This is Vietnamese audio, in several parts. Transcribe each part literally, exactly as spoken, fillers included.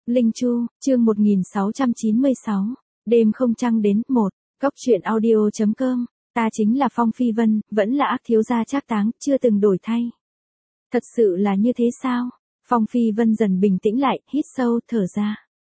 Linh Chu, chương một nghìn sáu trăm chín mươi sáu, đêm không trăng đến, một, Cốc truyện audio.com, ta chính là Phong Phi Vân, vẫn là ác thiếu gia Trác Táng, chưa từng đổi thay. Thật sự là như thế sao? Phong Phi Vân dần bình tĩnh lại, hít sâu, thở ra.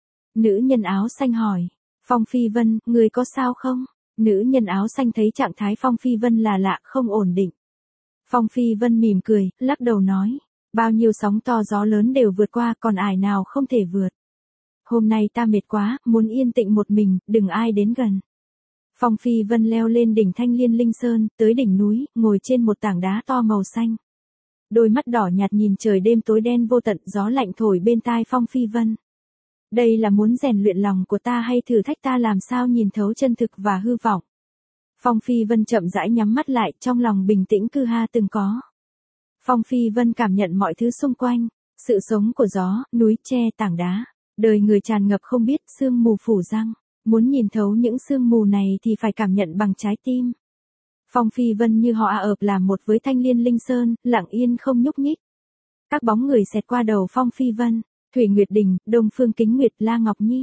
Nữ nhân áo xanh hỏi, Phong Phi Vân, người có sao không? Nữ nhân áo xanh thấy trạng thái Phong Phi Vân là lạ, không ổn định. Phong Phi Vân mỉm cười, lắc đầu nói, bao nhiêu sóng to gió lớn đều vượt qua, còn ải nào không thể vượt. Hôm nay ta mệt quá, muốn yên tĩnh một mình, đừng ai đến gần. Phong Phi Vân leo lên đỉnh Thanh Liên Linh Sơn, tới đỉnh núi, ngồi trên một tảng đá to màu xanh. Đôi mắt đỏ nhạt nhìn trời đêm tối đen vô tận, gió lạnh thổi bên tai Phong Phi Vân. Đây là muốn rèn luyện lòng của ta hay thử thách ta làm sao nhìn thấu chân thực và hư vọng? Phong Phi Vân chậm rãi nhắm mắt lại, trong lòng bình tĩnh cư ha từng có. Phong Phi Vân cảm nhận mọi thứ xung quanh, sự sống của gió, núi, tre, tảng đá. Đời người tràn ngập không biết, sương mù phủ răng. Muốn nhìn thấu những sương mù này thì phải cảm nhận bằng trái tim. Phong Phi Vân như họ ợp làm một với Thanh Liên Linh Sơn, lặng yên không nhúc nhích. Các bóng người xẹt qua đầu Phong Phi Vân, Thủy Nguyệt Đình, Đông Phương Kính Nguyệt, La Ngọc Nhi.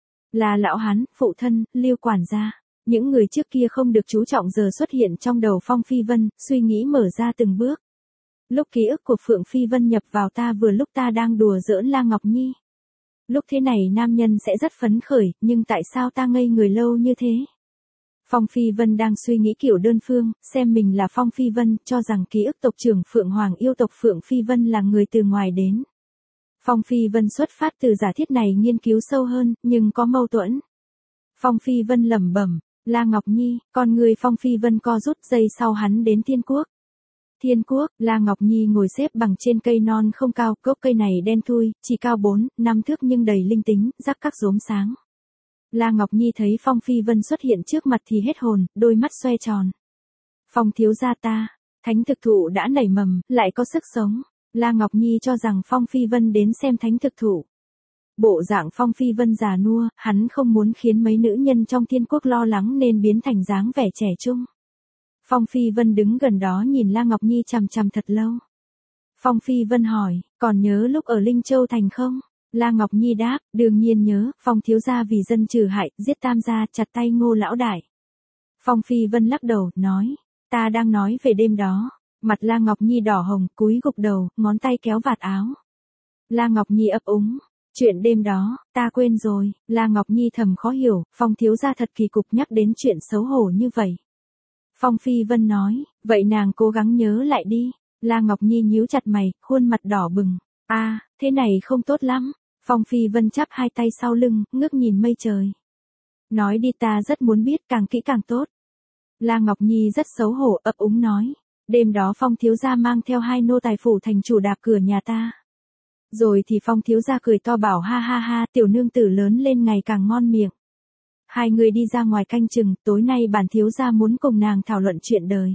Là lão hán, phụ thân, Lưu quản gia. Những người trước kia không được chú trọng giờ xuất hiện trong đầu Phong Phi Vân, suy nghĩ mở ra từng bước. Lúc ký ức của Phượng Phi Vân nhập vào ta vừa lúc ta đang đùa giỡn La Ngọc Nhi. Lúc thế này nam nhân sẽ rất phấn khởi, nhưng tại sao ta ngây người lâu như thế? Phong Phi Vân đang suy nghĩ kiểu đơn phương, xem mình là Phong Phi Vân, cho rằng ký ức tộc trưởng Phượng Hoàng yêu tộc Phượng Phi Vân là người từ ngoài đến. Phong Phi Vân xuất phát từ giả thiết này nghiên cứu sâu hơn, nhưng có mâu thuẫn. Phong Phi Vân lẩm bẩm, La Ngọc Nhi, con người Phong Phi Vân co rút, giây sau hắn đến Thiên Quốc. Thiên Quốc, La Ngọc Nhi ngồi xếp bằng trên cây non không cao, gốc cây này đen thui, chỉ cao bốn, năm thước nhưng đầy linh tính, rắc các rốm sáng. La Ngọc Nhi thấy Phong Phi Vân xuất hiện trước mặt thì hết hồn, đôi mắt xoe tròn. Phong thiếu gia ta, thánh thực thụ đã nảy mầm, lại có sức sống. La Ngọc Nhi cho rằng Phong Phi Vân đến xem thánh thực thụ. Bộ dạng Phong Phi Vân già nua, hắn không muốn khiến mấy nữ nhân trong Thiên Quốc lo lắng nên biến thành dáng vẻ trẻ trung. Phong Phi Vân đứng gần đó nhìn La Ngọc Nhi chằm chằm thật lâu. Phong Phi Vân hỏi, còn nhớ lúc ở Linh Châu Thành không? La Ngọc Nhi đáp, đương nhiên nhớ, Phong thiếu gia vì dân trừ hại, giết tam gia, chặt tay Ngô lão đại. Phong Phi Vân lắc đầu, nói, ta đang nói về đêm đó. Mặt La Ngọc Nhi đỏ hồng, cúi gục đầu, ngón tay kéo vạt áo. La Ngọc Nhi ấp úng, chuyện đêm đó, ta quên rồi. La Ngọc Nhi thầm khó hiểu, Phong thiếu gia thật kỳ cục nhắc đến chuyện xấu hổ như vậy. Phong Phi Vân nói, vậy nàng cố gắng nhớ lại đi. La Ngọc Nhi nhíu chặt mày, khuôn mặt đỏ bừng. A, à, thế này không tốt lắm. Phong Phi Vân chắp hai tay sau lưng, ngước nhìn mây trời. Nói đi, ta rất muốn biết, càng kỹ càng tốt. La Ngọc Nhi rất xấu hổ, ấp úng nói, đêm đó Phong thiếu gia mang theo hai nô tài phủ thành chủ đạp cửa nhà ta. Rồi thì Phong thiếu gia cười to bảo ha ha ha, tiểu nương tử lớn lên ngày càng ngon miệng. Hai người đi ra ngoài canh chừng, tối nay bản thiếu gia muốn cùng nàng thảo luận chuyện đời.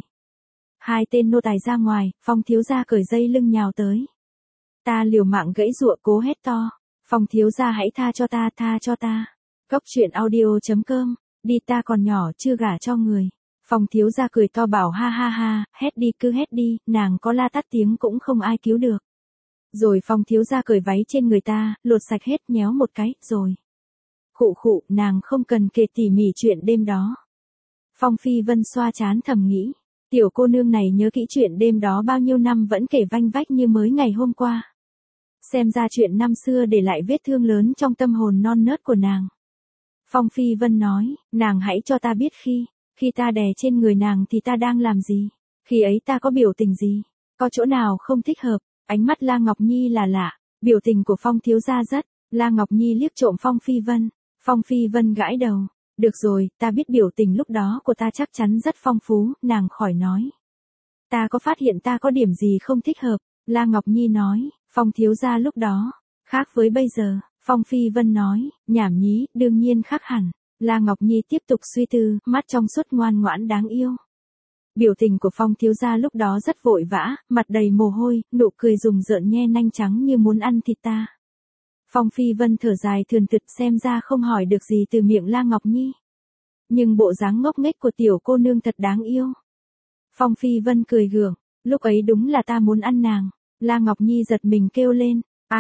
Hai tên nô tài ra ngoài, Phong thiếu gia cởi dây lưng nhào tới. Ta liều mạng gãy giụa cố hét to, Phong thiếu gia hãy tha cho ta, tha cho ta. Cốc truyện audio.com, đi ta còn nhỏ chưa gả cho người. Phong thiếu gia cười to bảo ha ha ha, hét đi cứ hét đi, nàng có la tắt tiếng cũng không ai cứu được. Rồi Phong thiếu gia cởi váy trên người ta, lột sạch hết nhéo một cái, rồi. Khụ khụ, nàng không cần kể tỉ mỉ chuyện đêm đó. Phong Phi Vân xoa trán thầm nghĩ, tiểu cô nương này nhớ kỹ chuyện đêm đó bao nhiêu năm vẫn kể vanh vách như mới ngày hôm qua. Xem ra chuyện năm xưa để lại vết thương lớn trong tâm hồn non nớt của nàng. Phong Phi Vân nói, nàng hãy cho ta biết khi, khi ta đè trên người nàng thì ta đang làm gì, khi ấy ta có biểu tình gì, có chỗ nào không thích hợp. Ánh mắt La Ngọc Nhi là lạ, biểu tình của Phong thiếu gia rất. La Ngọc Nhi liếc trộm Phong Phi Vân. Phong Phi Vân gãi đầu, được rồi, ta biết biểu tình lúc đó của ta chắc chắn rất phong phú, nàng khỏi nói. Ta có phát hiện ta có điểm gì không thích hợp, La Ngọc Nhi nói, Phong thiếu gia lúc đó, khác với bây giờ, Phong Phi Vân nói, nhảm nhí, đương nhiên khác hẳn. La Ngọc Nhi tiếp tục suy tư, mắt trong suốt ngoan ngoãn đáng yêu. Biểu tình của Phong thiếu gia lúc đó rất vội vã, mặt đầy mồ hôi, nụ cười rùng rợn nhe nanh trắng như muốn ăn thịt ta. Phong Phi Vân thở dài thườn thượt xem ra không hỏi được gì từ miệng La Ngọc Nhi. Nhưng bộ dáng ngốc nghếch của tiểu cô nương thật đáng yêu. Phong Phi Vân cười gượng, lúc ấy đúng là ta muốn ăn nàng. La Ngọc Nhi giật mình kêu lên, a, à,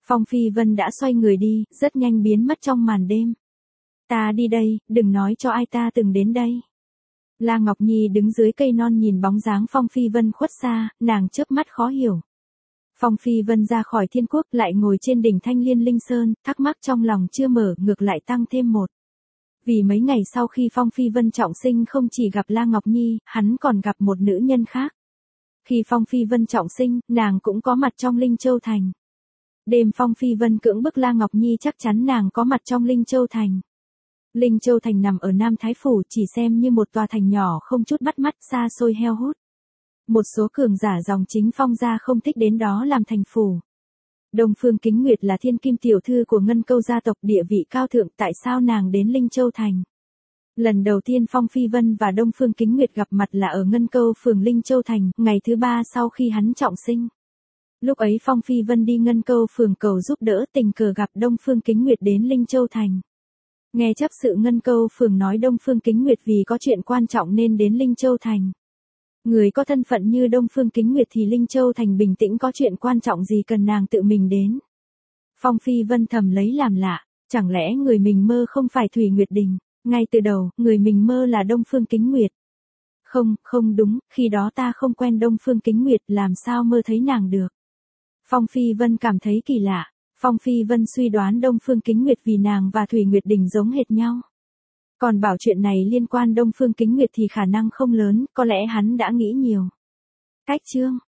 Phong Phi Vân đã xoay người đi, rất nhanh biến mất trong màn đêm. Ta đi đây, đừng nói cho ai ta từng đến đây. La Ngọc Nhi đứng dưới cây non nhìn bóng dáng Phong Phi Vân khuất xa, nàng chớp mắt khó hiểu. Phong Phi Vân ra khỏi thiên quốc lại ngồi trên đỉnh Thanh Liên Linh Sơn, thắc mắc trong lòng chưa mở, ngược lại tăng thêm một. Vì mấy ngày sau khi Phong Phi Vân trọng sinh không chỉ gặp La Ngọc Nhi, hắn còn gặp một nữ nhân khác. Khi Phong Phi Vân trọng sinh, nàng cũng có mặt trong Linh Châu Thành. Đêm Phong Phi Vân cưỡng bức La Ngọc Nhi chắc chắn nàng có mặt trong Linh Châu Thành. Linh Châu Thành nằm ở Nam Thái Phủ, chỉ xem như một tòa thành nhỏ không chút bắt mắt, xa xôi heo hút. Một số cường giả dòng chính Phong gia không thích đến đó làm thành phủ. Đông Phương Kính Nguyệt là thiên kim tiểu thư của Ngân Câu gia tộc, địa vị cao thượng, tại sao nàng đến Linh Châu Thành? Lần đầu tiên Phong Phi Vân và Đông Phương Kính Nguyệt gặp mặt là ở Ngân Câu phường Linh Châu Thành, ngày thứ ba sau khi hắn trọng sinh. Lúc ấy Phong Phi Vân đi Ngân Câu phường cầu giúp đỡ, tình cờ gặp Đông Phương Kính Nguyệt đến Linh Châu Thành. Nghe chấp sự Ngân Câu phường nói Đông Phương Kính Nguyệt vì có chuyện quan trọng nên đến Linh Châu Thành. Người có thân phận như Đông Phương Kính Nguyệt thì Linh Châu Thành bình tĩnh, có chuyện quan trọng gì cần nàng tự mình đến. Phong Phi Vân thầm lấy làm lạ, chẳng lẽ người mình mơ không phải Thủy Nguyệt Đình? Ngay từ đầu, người mình mơ là Đông Phương Kính Nguyệt. Không, không đúng, khi đó ta không quen Đông Phương Kính Nguyệt, làm sao mơ thấy nàng được? Phong Phi Vân cảm thấy kỳ lạ. Phong Phi Vân suy đoán Đông Phương Kính Nguyệt vì nàng và Thủy Nguyệt Đình giống hệt nhau. Còn bảo chuyện này liên quan Đông Phương Kính Nguyệt thì khả năng không lớn, có lẽ hắn đã nghĩ nhiều. Cách chương